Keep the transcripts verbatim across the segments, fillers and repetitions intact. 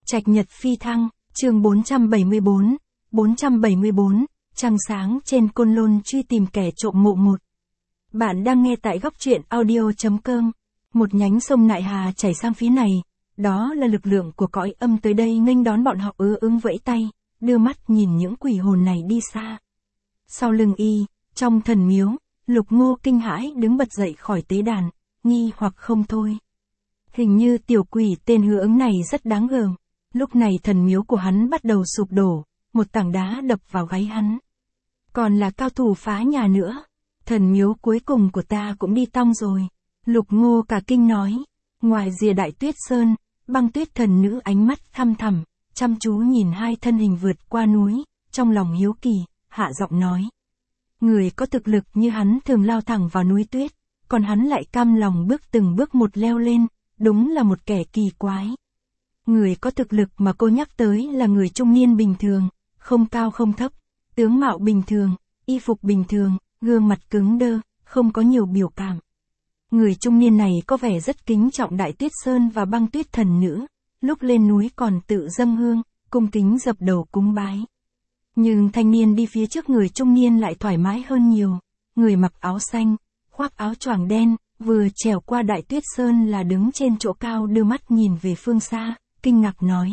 Trạch Nhật Phi Thăng, chương bốn trăm bảy mươi bốn, bốn trăm bảy mươi bốn, trăng sáng trên Côn Lôn truy tìm kẻ trộm mộ một. Bạn đang nghe tại góc truyện audio.com. Một nhánh sông Nại Hà chảy sang phía này, đó là lực lượng của cõi âm tới đây nghênh đón bọn họ ứa ứng vẫy tay, đưa mắt nhìn những quỷ hồn này đi xa. Sau lưng y, trong thần miếu, Lục Ngô kinh hãi đứng bật dậy khỏi tế đàn, nghi hoặc không thôi. Hình như tiểu quỷ tên Hứa Ứng này rất đáng gờm. Lúc này thần miếu của hắn bắt đầu sụp đổ, một tảng đá đập vào gáy hắn. Còn là cao thủ phá nhà nữa. Thần miếu cuối cùng của ta cũng đi tong rồi. Lục Ngô cả kinh nói. Ngoài rìa Đại Tuyết Sơn, Băng Tuyết thần nữ ánh mắt thăm thẳm, chăm chú nhìn hai thân hình vượt qua núi, trong lòng hiếu kỳ, hạ giọng nói. Người có thực lực như hắn thường lao thẳng vào núi tuyết, còn hắn lại cam lòng bước từng bước một leo lên, đúng là một kẻ kỳ quái. Người có thực lực mà cô nhắc tới là người trung niên bình thường, không cao không thấp, tướng mạo bình thường, y phục bình thường, gương mặt cứng đơ, không có nhiều biểu cảm. Người trung niên này có vẻ rất kính trọng Đại Tuyết Sơn và Băng Tuyết thần nữ, lúc lên núi còn tự dâng hương, cung kính dập đầu cúng bái. Nhưng thanh niên đi phía trước người trung niên lại thoải mái hơn nhiều, người mặc áo xanh, khoác áo choàng đen, vừa trèo qua Đại Tuyết Sơn là đứng trên chỗ cao đưa mắt nhìn về phương xa, kinh ngạc nói.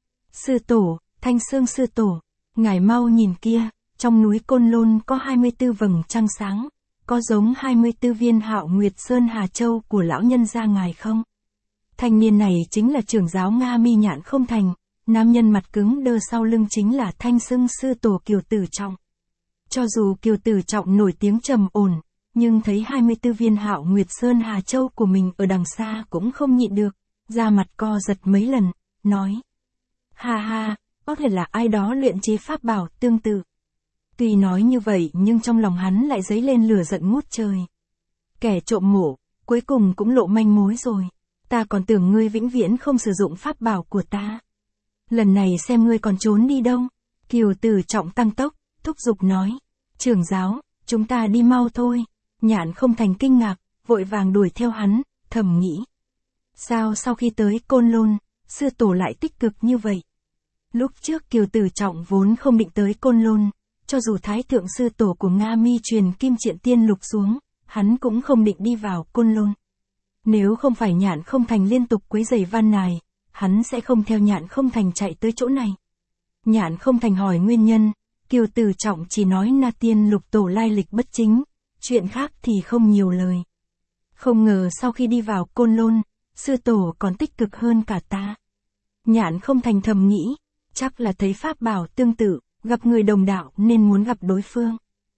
Sư tổ, Thanh Sương sư tổ, ngài mau nhìn kia, trong núi Côn Lôn có hai mươi tư vầng trăng sáng, có giống hai mươi tư viên Hạo Nguyệt Sơn Hà Châu của lão nhân gia ngài không? Thanh niên này chính là trưởng giáo Nga Mi Nhạn Không Thành, nam nhân mặt cứng đơ sau lưng chính là Thanh Sương sư tổ Kiều Tử Trọng. Cho dù Kiều Tử Trọng nổi tiếng trầm ổn, nhưng thấy hai mươi tư viên Hạo Nguyệt Sơn Hà Châu của mình ở đằng xa cũng không nhịn được, da mặt co giật mấy lần, nói. Ha ha, có thể là ai đó luyện chế pháp bảo tương tự. Tuy nói như vậy nhưng trong lòng hắn lại dấy lên lửa giận ngút trời. Kẻ trộm mộ, cuối cùng cũng lộ manh mối rồi. Ta còn tưởng ngươi vĩnh viễn không sử dụng pháp bảo của ta. Lần này xem ngươi còn trốn đi đâu. Kiều Tử Trọng tăng tốc, thúc giục nói. Trưởng giáo, chúng ta đi mau thôi. Nhạn Không Thành kinh ngạc, vội vàng đuổi theo hắn, thầm nghĩ. Sao sau khi tới Côn Lôn, sư tổ lại tích cực như vậy? Lúc trước Kiều Tử Trọng vốn không định tới Côn Lôn, cho dù Thái thượng sư tổ của Nga Mi truyền Kim Triện Tiên Lục xuống, hắn cũng không định đi vào Côn Lôn. Nếu không phải Nhạn Không Thành liên tục quấy rầy van nài, hắn sẽ không theo Nhạn Không Thành chạy tới chỗ này. Nhạn Không Thành hỏi nguyên nhân, Kiều Tử Trọng chỉ nói Na Tiên Lục tổ lai lịch bất chính, chuyện khác thì không nhiều lời. Không ngờ sau khi đi vào Côn Lôn, sư tổ còn tích cực hơn cả ta. Nhạn Không Thành thầm nghĩ, chắc là thấy pháp bảo tương tự, gặp người đồng đạo nên muốn gặp đối phương.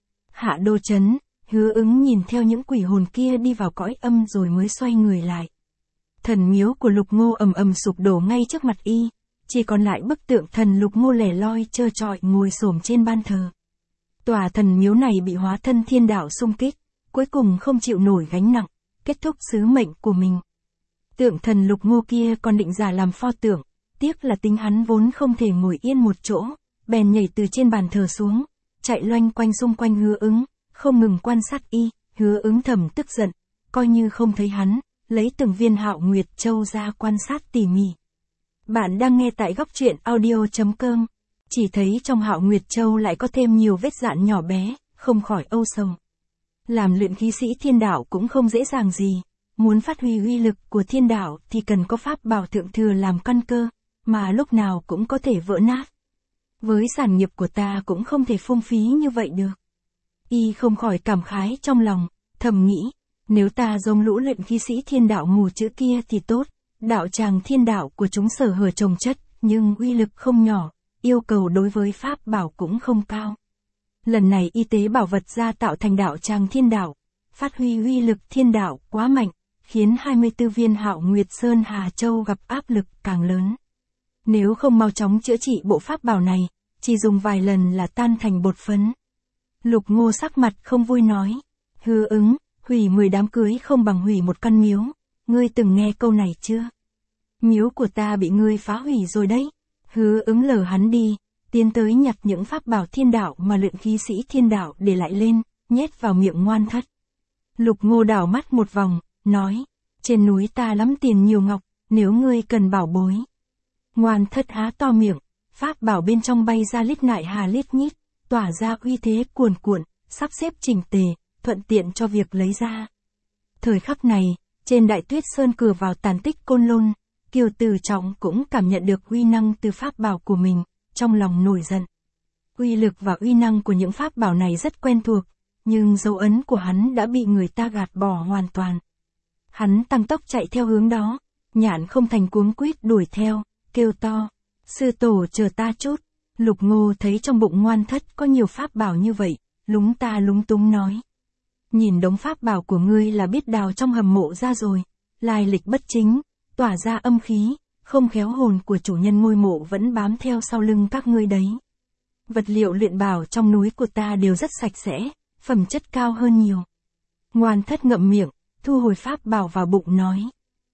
Hạ Đô Chấn, Hứa Ứng nhìn theo những quỷ hồn kia đi vào cõi âm rồi mới xoay người lại. Thần miếu của Lục Ngô ầm ầm sụp đổ ngay trước mặt y, chỉ còn lại bức tượng thần Lục Ngô lẻ loi trơ trọi ngồi xổm trên ban thờ. Tòa thần miếu này bị hóa thân thiên đạo xung kích, cuối cùng không chịu nổi gánh nặng, kết thúc sứ mệnh của mình. Tượng thần Lục Ngô kia còn định giả làm pho tượng, tiếc là tính hắn vốn không thể ngồi yên một chỗ, bèn nhảy từ trên bàn thờ xuống, chạy loanh quanh xung quanh Hứa Ứng, không ngừng quan sát y. Hứa Ứng thầm tức giận, coi như không thấy hắn, lấy từng viên Hạo Nguyệt Châu ra quan sát tỉ mỉ. Bạn đang nghe tại góc truyện audio.com. Chỉ thấy trong Hạo Nguyệt Châu lại có thêm nhiều vết dạn nhỏ bé, không khỏi âu sầu. Làm luyện khí sĩ thiên đạo cũng không dễ dàng gì, muốn phát huy uy lực của thiên đạo thì cần có pháp bảo thượng thừa làm căn cơ, mà lúc nào cũng có thể vỡ nát. Với sản nghiệp của ta cũng không thể phung phí như vậy được. Y không khỏi cảm khái trong lòng, thầm nghĩ, nếu ta giống lũ luyện khí sĩ thiên đạo mù chữ kia thì tốt, đạo tràng thiên đạo của chúng sở hở chồng chất, nhưng uy lực không nhỏ, yêu cầu đối với pháp bảo cũng không cao. Lần này y tế bảo vật ra tạo thành đạo tràng thiên đạo, phát huy uy lực thiên đạo quá mạnh, khiến hai mươi tư viên Hạo Nguyệt Sơn Hà Châu gặp áp lực càng lớn. Nếu không mau chóng chữa trị bộ pháp bảo này, chỉ dùng vài lần là tan thành bột phấn. Lục Ngô sắc mặt không vui nói. Hứa Ứng, hủy mười đám cưới không bằng hủy một căn miếu. Ngươi từng nghe câu này chưa? Miếu của ta bị ngươi phá hủy rồi đấy. Hứa Ứng lờ hắn đi, tiến tới nhặt những pháp bảo thiên đạo mà luyện khí sĩ thiên đạo để lại lên, nhét vào miệng ngoan thất. Lục Ngô đảo mắt một vòng, nói. Trên núi ta lắm tiền nhiều ngọc, nếu ngươi cần bảo bối. Ngoan thất há to miệng, pháp bảo bên trong bay ra lít nại hà lít nhít, tỏa ra uy thế cuồn cuộn, sắp xếp chỉnh tề, thuận tiện cho việc lấy ra. Thời khắc này, trên Đại Tuyết Sơn cửa vào tàn tích Côn Lôn, Kiều Tử Trọng cũng cảm nhận được uy năng từ pháp bảo của mình, trong lòng nổi giận. Uy lực và uy năng của những pháp bảo này rất quen thuộc, nhưng dấu ấn của hắn đã bị người ta gạt bỏ hoàn toàn. Hắn tăng tốc chạy theo hướng đó, Nhạn Không Thành cuống quýt đuổi theo, kêu to, sư tổ chờ ta chút. Lục Ngô thấy trong bụng Ngoan Thất có nhiều pháp bảo như vậy, lúng ta lúng túng nói. Nhìn đống pháp bảo của ngươi là biết đào trong hầm mộ ra rồi, lai lịch bất chính, tỏa ra âm khí, không khéo hồn của chủ nhân ngôi mộ vẫn bám theo sau lưng các ngươi đấy. Vật liệu luyện bảo trong núi của ta đều rất sạch sẽ, phẩm chất cao hơn nhiều. Ngoan Thất ngậm miệng, thu hồi pháp bảo vào bụng nói.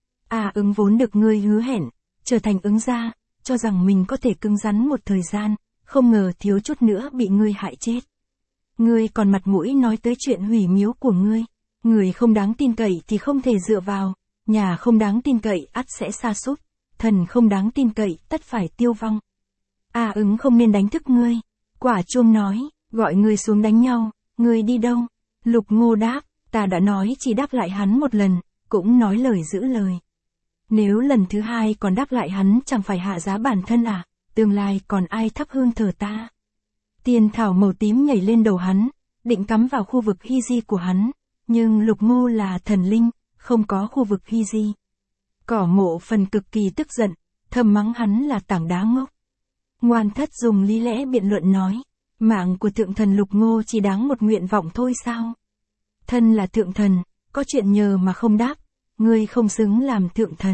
À ứng vốn được ngươi hứa hẹn, trở thành ứng gia, cho rằng mình có thể cứng rắn một thời gian, không ngờ thiếu chút nữa bị ngươi hại chết. Ngươi còn mặt mũi nói tới chuyện hủy miếu của ngươi. Người không đáng tin cậy thì không thể dựa vào, nhà không đáng tin cậy ắt sẽ sa sút, thần không đáng tin cậy tất phải tiêu vong. À ứng không nên đánh thức ngươi. Quả Chuông nói, gọi ngươi xuống đánh nhau, ngươi đi đâu? Lục Ngô đáp, ta đã nói chỉ đáp lại hắn một lần, cũng nói lời giữ lời. Nếu lần thứ hai còn đáp lại hắn chẳng phải hạ giá bản thân à, tương lai còn ai thắp hương thờ ta. Tiên thảo màu tím nhảy lên đầu hắn, định cắm vào khu vực hy di của hắn, nhưng Lục Ngô là thần linh, không có khu vực hy di. Cỏ Mộ Phần cực kỳ tức giận, thầm mắng hắn là tảng đá ngốc. Ngoan Thất dùng lý lẽ biện luận nói, mạng của thượng thần Lục Ngô chỉ đáng một nguyện vọng thôi sao? Thân là thượng thần, có chuyện nhờ mà không đáp, ngươi không xứng làm thượng thần.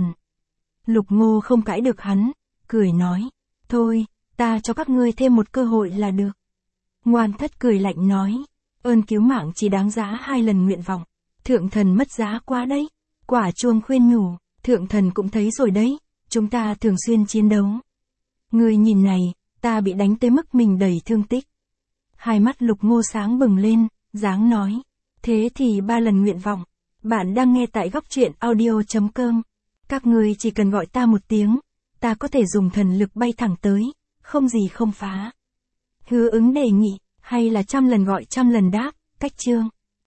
Lục Ngô không cãi được hắn, cười nói, thôi, ta cho các ngươi thêm một cơ hội là được. Ngoan Thất cười lạnh nói, ơn cứu mạng chỉ đáng giá hai lần nguyện vọng, thượng thần mất giá quá đấy. Quả Chuông khuyên nhủ, thượng thần cũng thấy rồi đấy, chúng ta thường xuyên chiến đấu. Ngươi nhìn này, ta bị đánh tới mức mình đầy thương tích. Hai mắt Lục Ngô sáng bừng lên, dáng nói, thế thì ba lần nguyện vọng. Bạn đang nghe tại góc truyện audio chấm com. Các ngươi chỉ cần gọi ta một tiếng, ta có thể dùng thần lực bay thẳng tới, không gì không phá. Hứa ứng đề nghị, hay là trăm lần gọi trăm lần đáp, cách chương.